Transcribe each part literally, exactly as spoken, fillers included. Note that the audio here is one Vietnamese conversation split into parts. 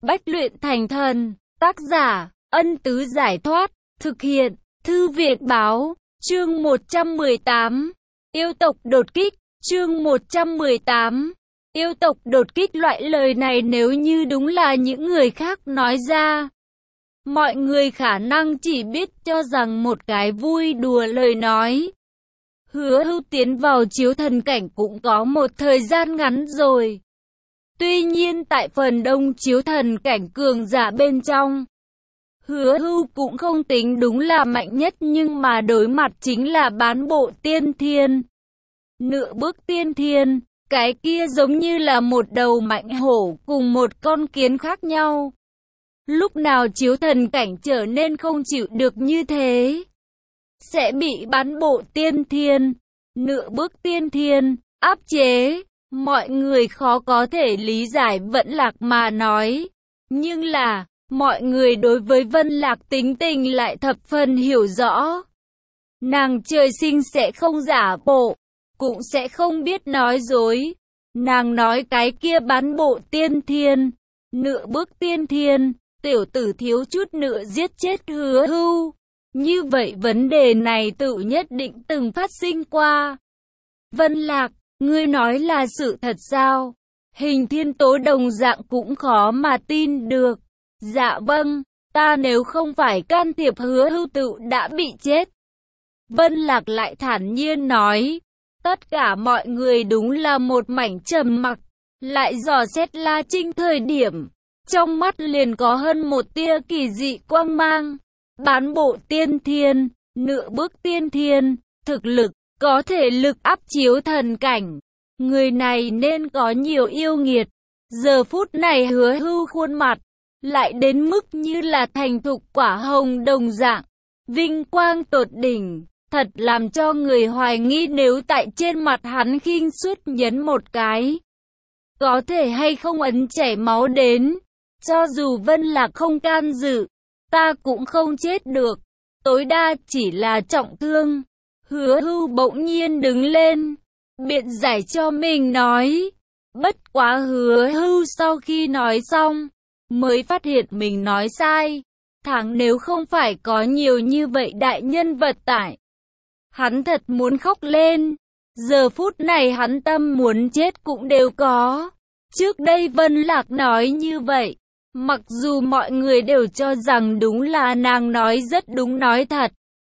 Bách luyện thành thần. Tác giả, Ân Tứ Giải Thoát. Thực hiện, Thư Viện Báo. Chương một trăm mười tám. Yêu tộc đột kích. Chương một trăm mười tám. Yêu tộc đột kích. Loại lời này nếu như đúng là những người khác nói ra, mọi người khả năng chỉ biết cho rằng một cái vui đùa lời nói. Hứa Hưu tiến vào chiếu thần cảnh cũng có một thời gian ngắn rồi. Tuy nhiên tại phần đông chiếu thần cảnh cường giả bên trong, Hứa Hưu cũng không tính đúng là mạnh nhất, nhưng mà đối mặt chính là bán bộ tiên thiên. Nửa bước tiên thiên, cái kia giống như là một đầu mạnh hổ cùng một con kiến khác nhau. Lúc nào chiếu thần cảnh trở nên không chịu được như thế, sẽ bị bán bộ tiên thiên, nửa bước tiên thiên, áp chế. Mọi người khó có thể lý giải Vẫn Lạc mà nói. Nhưng là, mọi người đối với Vân Lạc tính tình lại thập phần hiểu rõ. Nàng trời sinh sẽ không giả bộ, cũng sẽ không biết nói dối. Nàng nói cái kia bán bộ tiên thiên, nửa bước tiên thiên, tiểu tử thiếu chút nữa giết chết Hứa Hưu. Như vậy vấn đề này tự nhất định từng phát sinh qua. Vân Lạc, ngươi nói là sự thật sao? Hình Thiên Tố đồng dạng cũng khó mà tin được. Dạ vâng, ta nếu không phải can thiệp Hứa Hưu tự đã bị chết. Vân Lạc lại thản nhiên nói. Tất cả mọi người đúng là một mảnh trầm mặc, lại dò xét La Trinh thời điểm, trong mắt liền có hơn một tia kỳ dị quang mang. Bán bộ tiên thiên, nửa bước tiên thiên, thực lực, có thể lực áp chiếu thần cảnh. Người này nên có nhiều yêu nghiệt. Giờ phút này Hứa Hưu khuôn mặt, lại đến mức như là thành thục quả hồng đồng dạng, vinh quang tột đỉnh. Thật làm cho người hoài nghi nếu tại trên mặt hắn khinh suất nhấn một cái, có thể hay không ấn chảy máu đến. Cho dù Vân Lạc không can dự, ta cũng không chết được, tối đa chỉ là trọng thương. Hứa Hưu bỗng nhiên đứng lên, biện giải cho mình nói. Bất quá Hứa Hưu sau khi nói xong, mới phát hiện mình nói sai. Thằng nếu không phải có nhiều như vậy đại nhân vật tại, hắn thật muốn khóc lên. Giờ phút này hắn tâm muốn chết cũng đều có. Trước đây Vân Lạc nói như vậy, mặc dù mọi người đều cho rằng đúng là nàng nói rất đúng nói thật,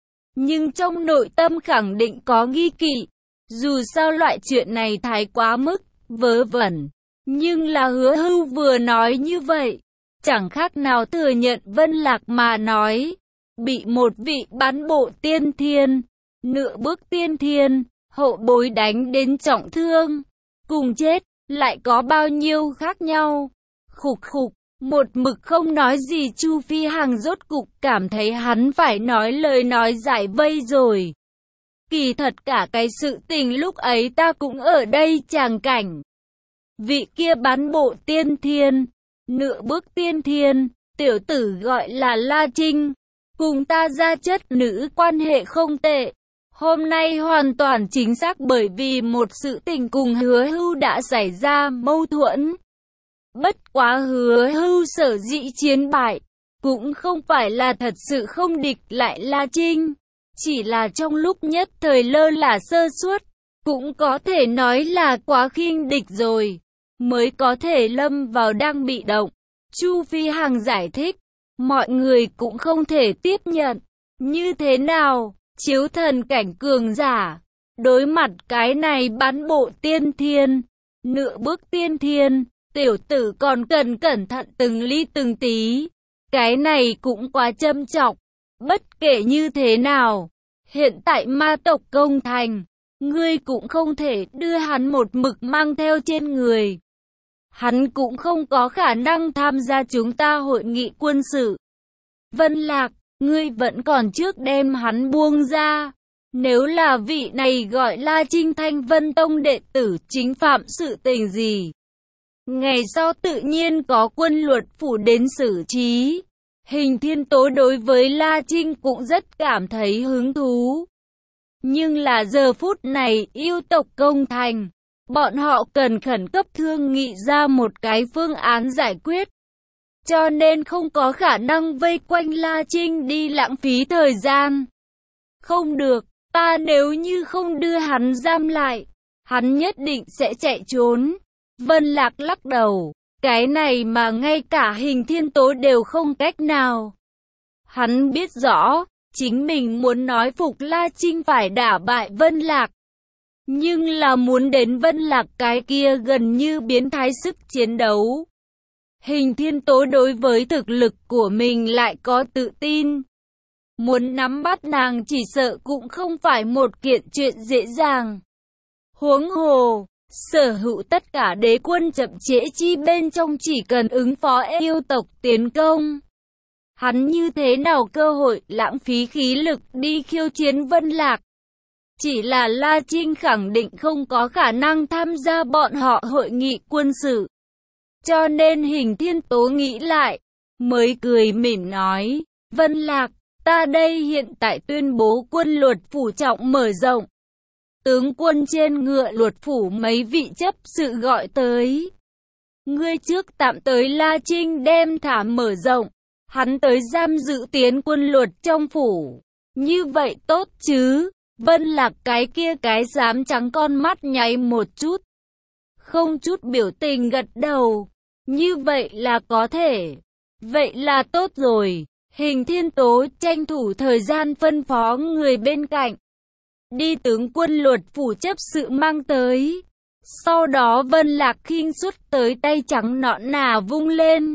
nhưng trong nội tâm khẳng định có nghi kỵ. Dù sao loại chuyện này thái quá mức, vớ vẩn. Nhưng là Hứa Hưu vừa nói như vậy, chẳng khác nào thừa nhận Vân Lạc mà nói. Bị một vị bán bộ tiên thiên, nửa bước tiên thiên, hậu bối đánh đến trọng thương, cùng chết, lại có bao nhiêu khác nhau. Khục khục, một mực không nói gì Chu Phi Hằng rốt cục cảm thấy hắn phải nói lời nói giải vây rồi. Kỳ thật cả cái sự tình lúc ấy ta cũng ở đây tràng cảnh. Vị kia bán bộ tiên thiên, nửa bước tiên thiên, tiểu tử gọi là La Trinh, cùng ta gia chất nữ quan hệ không tệ. Hôm nay hoàn toàn chính xác bởi vì một sự tình cùng Hứa Hưu đã xảy ra mâu thuẫn. Bất quá Hứa Hưu sở dĩ chiến bại, cũng không phải là thật sự không địch lại La Trinh, chỉ là trong lúc nhất thời lơ là sơ suất, cũng có thể nói là quá khinh địch rồi, mới có thể lâm vào đang bị động. Chu Phi Hằng giải thích, mọi người cũng không thể tiếp nhận. Như thế nào? Chiếu thần cảnh cường giả, đối mặt cái này bán bộ tiên thiên, nửa bước tiên thiên, tiểu tử còn cần cẩn thận từng ly từng tí. Cái này cũng quá châm chọc. Bất kể như thế nào, hiện tại ma tộc công thành, ngươi cũng không thể đưa hắn một mực mang theo trên người. Hắn cũng không có khả năng tham gia chúng ta hội nghị quân sự. Vân Lạc, ngươi vẫn còn trước đem hắn buông ra. Nếu là vị này gọi La Trinh Thanh Vân Tông đệ tử chính phạm sự tình gì, ngày sau tự nhiên có quân luật phủ đến xử trí. Hình Thiên Tố đối với La Trinh cũng rất cảm thấy hứng thú. Nhưng là giờ phút này yêu tộc công thành, bọn họ cần khẩn cấp thương nghị ra một cái phương án giải quyết. cho nên không có khả năng vây quanh La Trinh đi lãng phí thời gian. Không được, ta nếu như không đưa hắn giam lại, hắn nhất định sẽ chạy trốn. Vân Lạc lắc đầu, cái này mà ngay cả Hình Thiên Tố đều không cách nào. Hắn biết rõ, chính mình muốn nói phục La Trinh phải đả bại Vân Lạc. Nhưng là muốn đến Vân Lạc cái kia gần như biến thái sức chiến đấu. Hình Thiên Tố đối với thực lực của mình lại có tự tin. Muốn nắm bắt nàng chỉ sợ cũng không phải một kiện chuyện dễ dàng. Huống hồ, sở hữu tất cả đế quân chậm trễ chi bên trong chỉ cần ứng phó yêu tộc tiến công. Hắn như thế nào cơ hội lãng phí khí lực đi khiêu chiến Vân Lạc. Chỉ là La Trinh khẳng định không có khả năng tham gia bọn họ hội nghị quân sự. Cho nên Hình Thiên Tố nghĩ lại, mới cười mỉm nói, Vân Lạc, ta đây hiện tại tuyên bố quân luật phủ trọng mở rộng. Tướng quân trên ngựa luật phủ mấy vị chấp sự gọi tới. Ngươi trước tạm tới La Trinh đem thả mở rộng, hắn tới giam giữ tiến quân luật trong phủ. Như vậy tốt chứ? Vân Lạc cái kia cái dám trắng con mắt nháy một chút. Không chút biểu tình gật đầu. Như vậy là có thể. Vậy là tốt rồi. Hình Thiên Tố tranh thủ thời gian phân phó người bên cạnh. Đi tướng quân luật phủ chấp sự mang tới. Sau đó Vân Lạc khinh suất tới tay trắng nõn nà vung lên.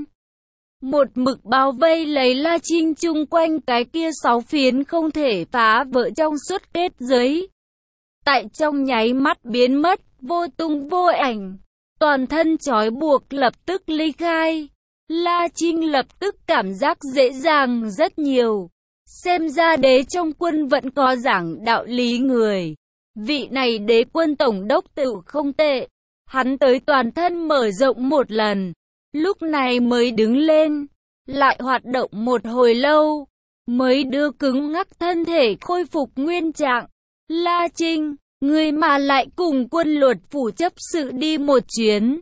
Một mực bao vây lấy La Trinh chung quanh cái kia sáu phiến không thể phá vỡ trong suốt kết giới. Tại trong nháy mắt biến mất, vô tung vô ảnh. Toàn thân trói buộc lập tức ly khai. La Trinh lập tức cảm giác dễ dàng rất nhiều. Xem ra đế trong quân vẫn có giảng đạo lý người. Vị này đế quân tổng đốc tự không tệ. Hắn tới toàn thân mở rộng một lần. Lúc này mới đứng lên. Lại hoạt động một hồi lâu. Mới đưa cứng ngắc thân thể khôi phục nguyên trạng. La Trinh, người mà lại cùng quân luật phủ chấp sự đi một chuyến.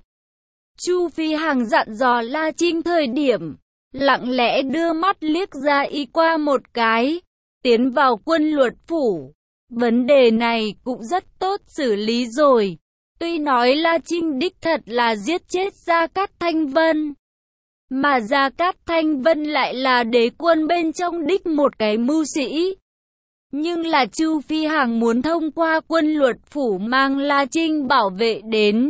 Chu Phi Hằng dặn dò La Trinh thời điểm, lặng lẽ đưa mắt liếc ra y qua một cái, tiến vào quân luật phủ. Vấn đề này cũng rất tốt xử lý rồi. Tuy nói La Trinh đích thật là giết chết Gia Cát Thanh Vân, mà Gia Cát Thanh Vân lại là đế quân bên trong đích một cái mưu sĩ. Nhưng là Chu Phi Hằng muốn thông qua quân luật phủ mang La Trinh bảo vệ đến.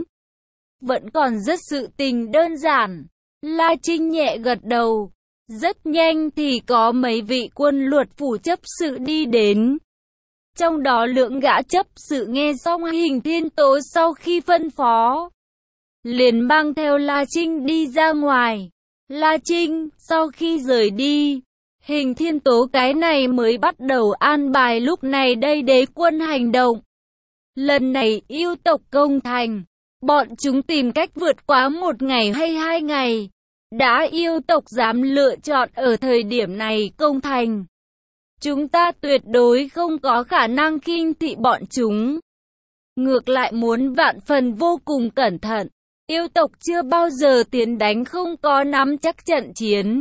Vẫn còn rất sự tình đơn giản. La Trinh nhẹ gật đầu. Rất nhanh thì có mấy vị quân luật phủ chấp sự đi đến. Trong đó lượng gã chấp sự nghe xong Hình Thiên Tố sau khi phân phó, liền mang theo La Trinh đi ra ngoài. La Trinh sau khi rời đi, Hình Thiên Tố cái này mới bắt đầu an bài lúc này đây đế quân hành động. Lần này yêu tộc công thành, bọn chúng tìm cách vượt quá một ngày hay hai ngày. Đã yêu tộc dám lựa chọn ở thời điểm này công thành, chúng ta tuyệt đối không có khả năng khinh thị bọn chúng. Ngược lại muốn vạn phần vô cùng cẩn thận. Yêu tộc chưa bao giờ tiến đánh không có nắm chắc trận chiến.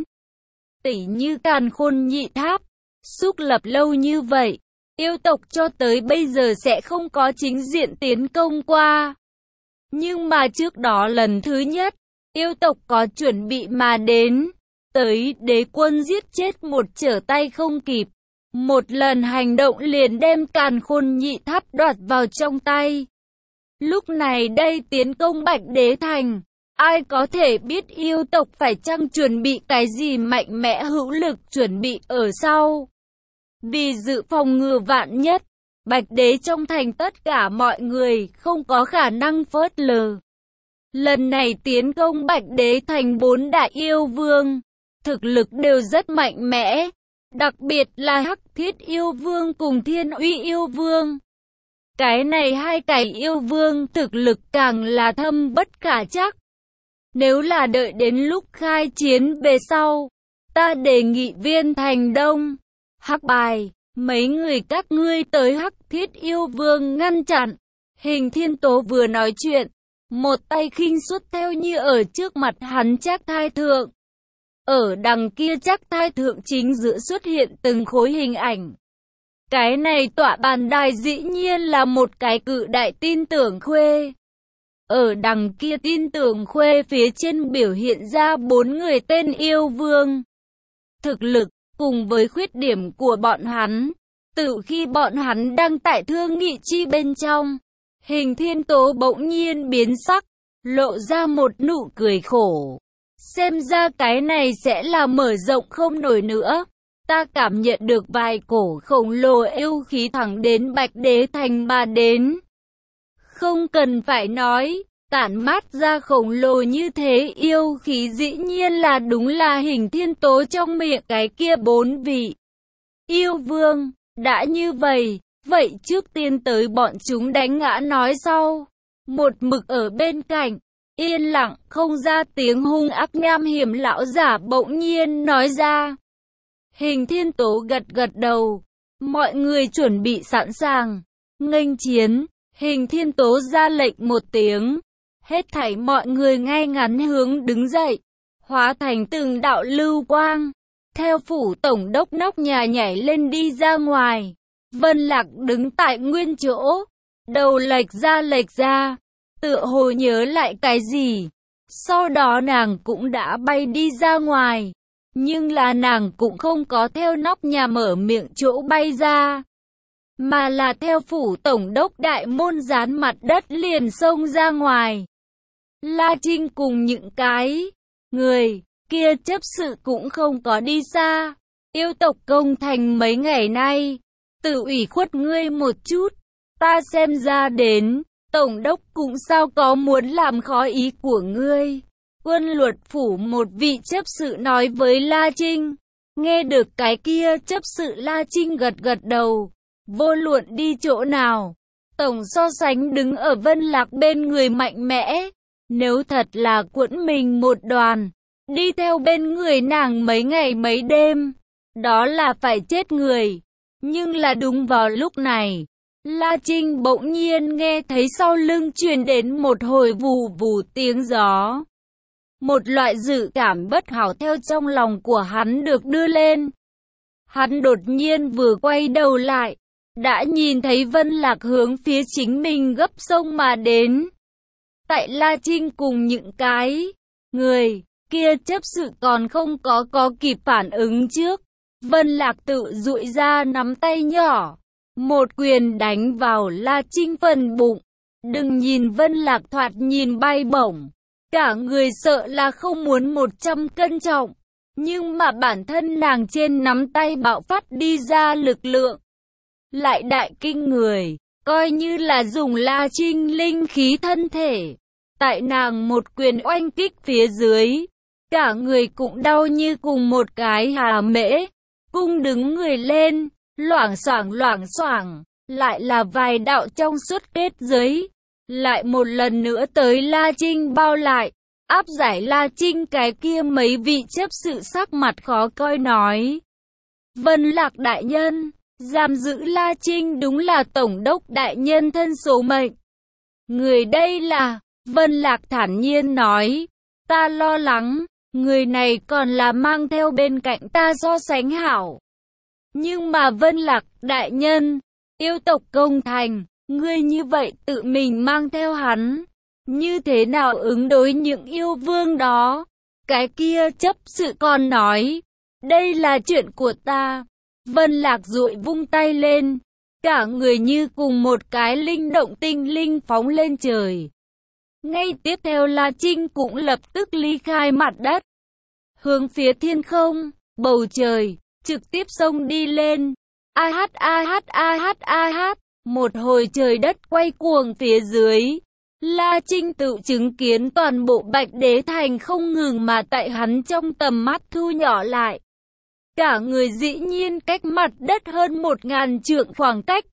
Tỉ như Càn Khôn Nhị Tháp, xúc lập lâu như vậy, yêu tộc cho tới bây giờ sẽ không có chính diện tiến công qua. Nhưng mà trước đó lần thứ nhất, yêu tộc có chuẩn bị mà đến, tới đế quân giết chết một trở tay không kịp. Một lần hành động liền đem Càn Khôn Nhị Tháp đoạt vào trong tay. Lúc này đây tiến công Bạch Đế Thành, ai có thể biết yêu tộc phải chăng chuẩn bị cái gì mạnh mẽ hữu lực chuẩn bị ở sau. Vì dự phòng ngừa vạn nhất, Bạch Đế trong thành tất cả mọi người không có khả năng phớt lờ. Lần này tiến công Bạch Đế Thành bốn đại yêu vương, thực lực đều rất mạnh mẽ, đặc biệt là Hắc Thiết yêu vương cùng Thiên Uy yêu vương. Cái này hai cái yêu vương thực lực càng là thâm bất khả trắc. Nếu là đợi đến lúc khai chiến về sau, ta đề nghị Viên Thành Đông, Hắc Bài, mấy người các ngươi tới Hắc Thiết yêu vương ngăn chặn. Hình Thiên Tố vừa nói chuyện, một tay khinh suất theo như ở trước mặt hắn chắc thai thượng. Ở đằng kia chắc thai thượng chính giữa xuất hiện từng khối hình ảnh. Cái này tọa bàn đài dĩ nhiên là một cái cự đại tin tưởng khuê. Ở đằng kia tin tưởng khuê phía trên biểu hiện ra bốn người tên yêu vương. Thực lực, cùng với khuyết điểm của bọn hắn. Từ khi bọn hắn đang tại thương nghị chi bên trong, Hình Thiên Tố bỗng nhiên biến sắc, lộ ra một nụ cười khổ. Xem ra cái này sẽ là mở rộng không nổi nữa. Ta cảm nhận được vài cổ khổng lồ yêu khí thẳng đến Bạch Đế Thành mà đến. Không cần phải nói, tản mát ra khổng lồ như thế yêu khí dĩ nhiên là đúng là Hình Thiên Tố trong miệng cái kia bốn vị yêu vương. Đã như vậy, vậy trước tiên tới bọn chúng đánh ngã nói sau. Một mực ở bên cạnh, yên lặng không ra tiếng hung ác nham hiểm lão giả bỗng nhiên nói ra. Hình Thiên Tố gật gật đầu, mọi người chuẩn bị sẵn sàng, nghênh chiến. Hình Thiên Tố ra lệnh một tiếng, hết thảy mọi người ngay ngắn hướng đứng dậy, hóa thành từng đạo lưu quang, theo phủ tổng đốc nóc nhà nhảy lên đi ra ngoài. Vân Lạc đứng tại nguyên chỗ, đầu lệch ra lệch ra, tựa hồ nhớ lại cái gì. Sau đó nàng cũng đã bay đi ra ngoài, nhưng là nàng cũng không có theo nóc nhà mở miệng chỗ bay ra, mà là theo phủ tổng đốc đại môn dán mặt đất liền xông ra ngoài. La Trinh cùng những cái người kia chấp sự cũng không có đi xa. Yêu tộc công thành mấy ngày nay, tự ủy khuất ngươi một chút, ta xem ra đến, tổng đốc cũng sao có muốn làm khó ý của ngươi. Quân luật phủ một vị chấp sự nói với La Trinh. Nghe được cái kia chấp sự La Trinh gật gật đầu. Vô luận đi chỗ nào, tổng so sánh đứng ở Vân Lạc bên người mạnh mẽ. Nếu thật là quẫn mình một đoàn, đi theo bên người nàng mấy ngày mấy đêm, đó là phải chết người. Nhưng là đúng vào lúc này, La Trinh bỗng nhiên nghe thấy sau lưng truyền đến một hồi vù vù tiếng gió. Một loại dự cảm bất hảo theo trong lòng của hắn được đưa lên. Hắn đột nhiên vừa quay đầu lại, đã nhìn thấy Vân Lạc hướng phía chính mình gấp sông mà đến. Tại La Trinh cùng những cái người kia chấp sự còn không có có kịp phản ứng trước, Vân Lạc tự dụi ra nắm tay nhỏ, một quyền đánh vào La Trinh phần bụng. Đừng nhìn Vân Lạc thoạt nhìn bay bổng, cả người sợ là không muốn một trăm cân trọng, nhưng mà bản thân nàng trên nắm tay bạo phát đi ra lực lượng lại đại kinh người, coi như là dùng La Trinh linh khí thân thể, tại nàng một quyền oanh kích phía dưới, cả người cũng đau như cùng một cái hà mễ. Cung đứng người lên, loảng xoảng loảng xoảng, lại là vài đạo trong suốt kết giới, lại một lần nữa tới La Trinh bao lại, áp giải La Trinh. Cái kia mấy vị chấp sự sắc mặt khó coi nói. Vân Lạc đại nhân, giam giữ La Trinh đúng là tổng đốc đại nhân thân số mệnh. Người đây là, Vân Lạc thản nhiên nói, ta lo lắng, người này còn là mang theo bên cạnh ta so sánh hảo. Nhưng mà Vân Lạc đại nhân, yêu tộc công thành, ngươi như vậy tự mình mang theo hắn, như thế nào ứng đối những yêu vương đó? Cái kia chấp sự còn nói, đây là chuyện của ta. Vân Lạc dụi vung tay lên, cả người như cùng một cái linh động tinh linh phóng lên trời. Ngay tiếp theo La Trinh cũng lập tức ly khai mặt đất, hướng phía thiên không, bầu trời, trực tiếp xông đi lên. A hát a hát a hát a hát, một hồi trời đất quay cuồng phía dưới. La Trinh tự chứng kiến toàn bộ Bạch Đế Thành không ngừng mà tại hắn trong tầm mắt thu nhỏ lại. Cả người dĩ nhiên cách mặt đất hơn một ngàn trượng khoảng cách.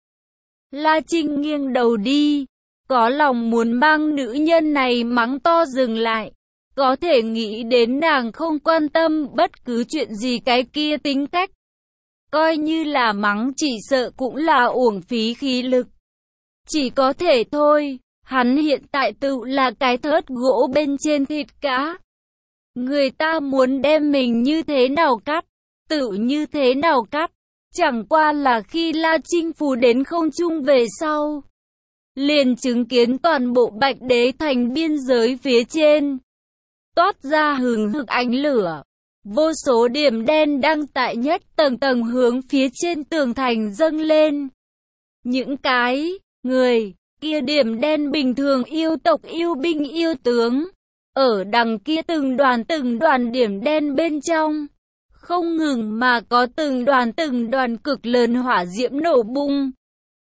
La Trinh nghiêng đầu đi, có lòng muốn mang nữ nhân này mắng to dừng lại. Có thể nghĩ đến nàng không quan tâm bất cứ chuyện gì cái kia tính cách. Coi như là mắng chỉ sợ cũng là uổng phí khí lực. Chỉ có thể thôi, hắn hiện tại tự là cái thớt gỗ bên trên thịt cá. Người ta muốn đem mình như thế nào cắt, tự như thế nào cắt. Chẳng qua là khi La Trinh phù đến không trung về sau, liền chứng kiến toàn bộ Bạch Đế Thành biên giới phía trên toát ra hừng hực ánh lửa. Vô số điểm đen đang tại nhất tầng tầng hướng phía trên tường thành dâng lên. Những cái người kia điểm đen bình thường yêu tộc yêu binh yêu tướng, ở đằng kia từng đoàn từng đoàn điểm đen bên trong, không ngừng mà có từng đoàn từng đoàn cực lớn hỏa diễm nổ bung.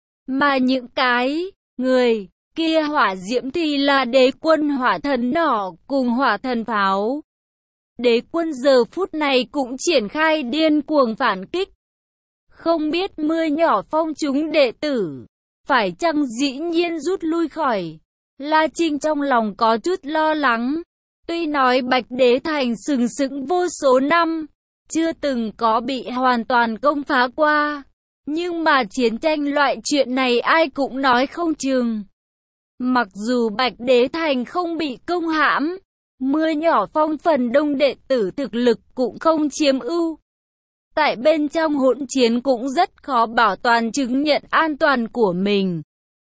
Mà những cái người kia hỏa diễm thì là đế quân hỏa thần nỏ cùng hỏa thần pháo. Đế quân giờ phút này cũng triển khai điên cuồng phản kích. Không biết mưa nhỏ phong chúng đệ tử, phải chăng dĩ nhiên rút lui khỏi. La Trinh trong lòng có chút lo lắng. Tuy nói Bạch Đế Thành sừng sững vô số năm, chưa từng có bị hoàn toàn công phá qua, nhưng mà chiến tranh loại chuyện này ai cũng nói không chừng. Mặc dù Bạch Đế Thành không bị công hãm, mưa nhỏ phong phần đông đệ tử thực lực cũng không chiếm ưu. Tại bên trong hỗn chiến cũng rất khó bảo toàn chứng nhận an toàn của mình.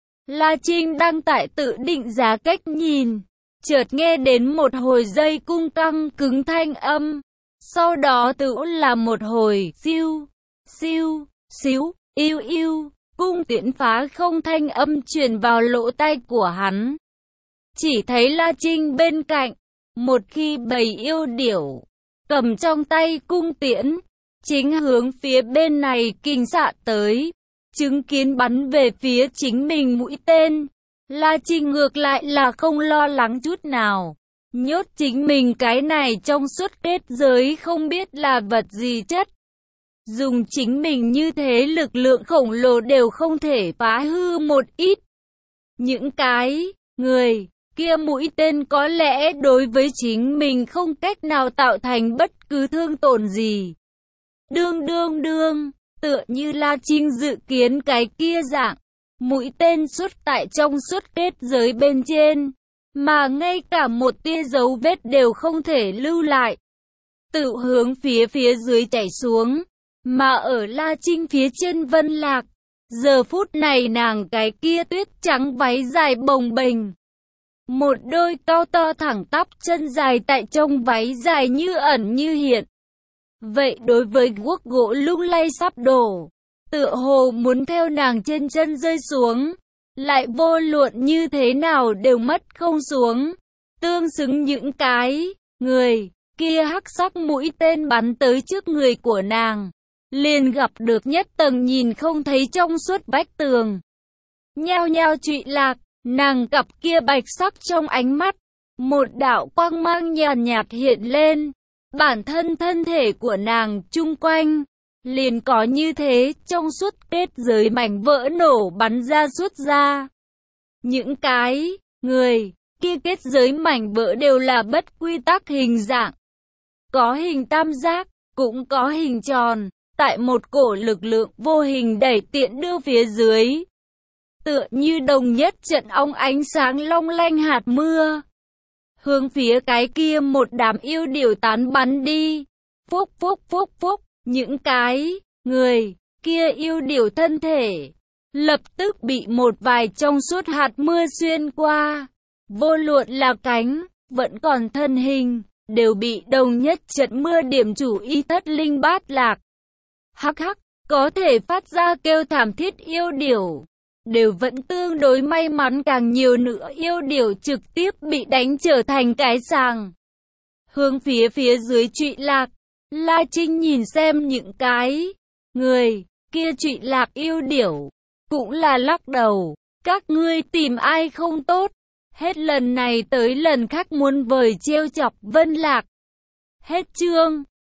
La Trinh đang tại tự định giá cách nhìn, chợt nghe đến một hồi dây cung căng cứng thanh âm. Sau đó tự là một hồi siêu, siêu, xíu, yêu yêu, cung tiễn phá không thanh âm truyền vào lỗ tai của hắn. Chỉ thấy La Trinh bên cạnh, một khi bầy yêu điểu, cầm trong tay cung tiễn, chính hướng phía bên này kinh xạ tới, chứng kiến bắn về phía chính mình mũi tên. La Trinh ngược lại là không lo lắng chút nào. Nhốt chính mình cái này trong suốt kết giới không biết là vật gì chất. Dùng chính mình như thế lực lượng khổng lồ đều không thể phá hư một ít. Những cái người kia mũi tên có lẽ đối với chính mình không cách nào tạo thành bất cứ thương tổn gì. Đương đương đương, tựa như La Trinh dự kiến cái kia dạng, mũi tên xuất tại trong suốt kết giới bên trên, mà ngay cả một tia dấu vết đều không thể lưu lại. Tự hướng phía phía dưới chảy xuống, mà ở La Trinh phía trên Vân Lạc, giờ phút này nàng cái kia tuyết trắng váy dài bồng bềnh. Một đôi cao to thẳng tắp chân dài tại trong váy dài như ẩn như hiện. Vậy đối với guốc gỗ lung lay sắp đổ, tựa hồ muốn theo nàng trên chân rơi xuống, lại vô luận như thế nào đều mất không xuống. Tương xứng những cái người kia hắc sắc mũi tên bắn tới trước người của nàng, liền gặp được nhất tầng nhìn không thấy trong suốt vách tường. Nhao nhao trụy lạc, nàng cặp kia bạch sắc trong ánh mắt, một đạo quang mang nhàn nhạt hiện lên. Bản thân thân thể của nàng chung quanh, liền có như thế trong suốt kết giới mảnh vỡ nổ bắn ra suốt ra. Những cái người kia kết giới mảnh vỡ đều là bất quy tắc hình dạng. Có hình tam giác, cũng có hình tròn, tại một cổ lực lượng vô hình đẩy tiện đưa phía dưới. Tựa như đồng nhất trận ong ánh sáng long lanh hạt mưa. Hướng phía cái kia một đám yêu điểu tán bắn đi. Phúc phúc phúc phúc, những cái người kia yêu điểu thân thể lập tức bị một vài trong suốt hạt mưa xuyên qua. Vô luận là cánh, vẫn còn thân hình, đều bị đồng nhất trận mưa điểm chủ y thất linh bát lạc. Hắc hắc, có thể phát ra kêu thảm thiết yêu điểu, đều vẫn tương đối may mắn, càng nhiều nữa yêu điểu trực tiếp bị đánh trở thành cái sàng. Hướng phía phía dưới trụy lạc, La Trinh nhìn xem những cái người kia trụy lạc yêu điểu, cũng là lắc đầu. Các ngươi tìm ai không tốt, hết lần này tới lần khác muốn vời trêu chọc Vân Lạc. Hết chương.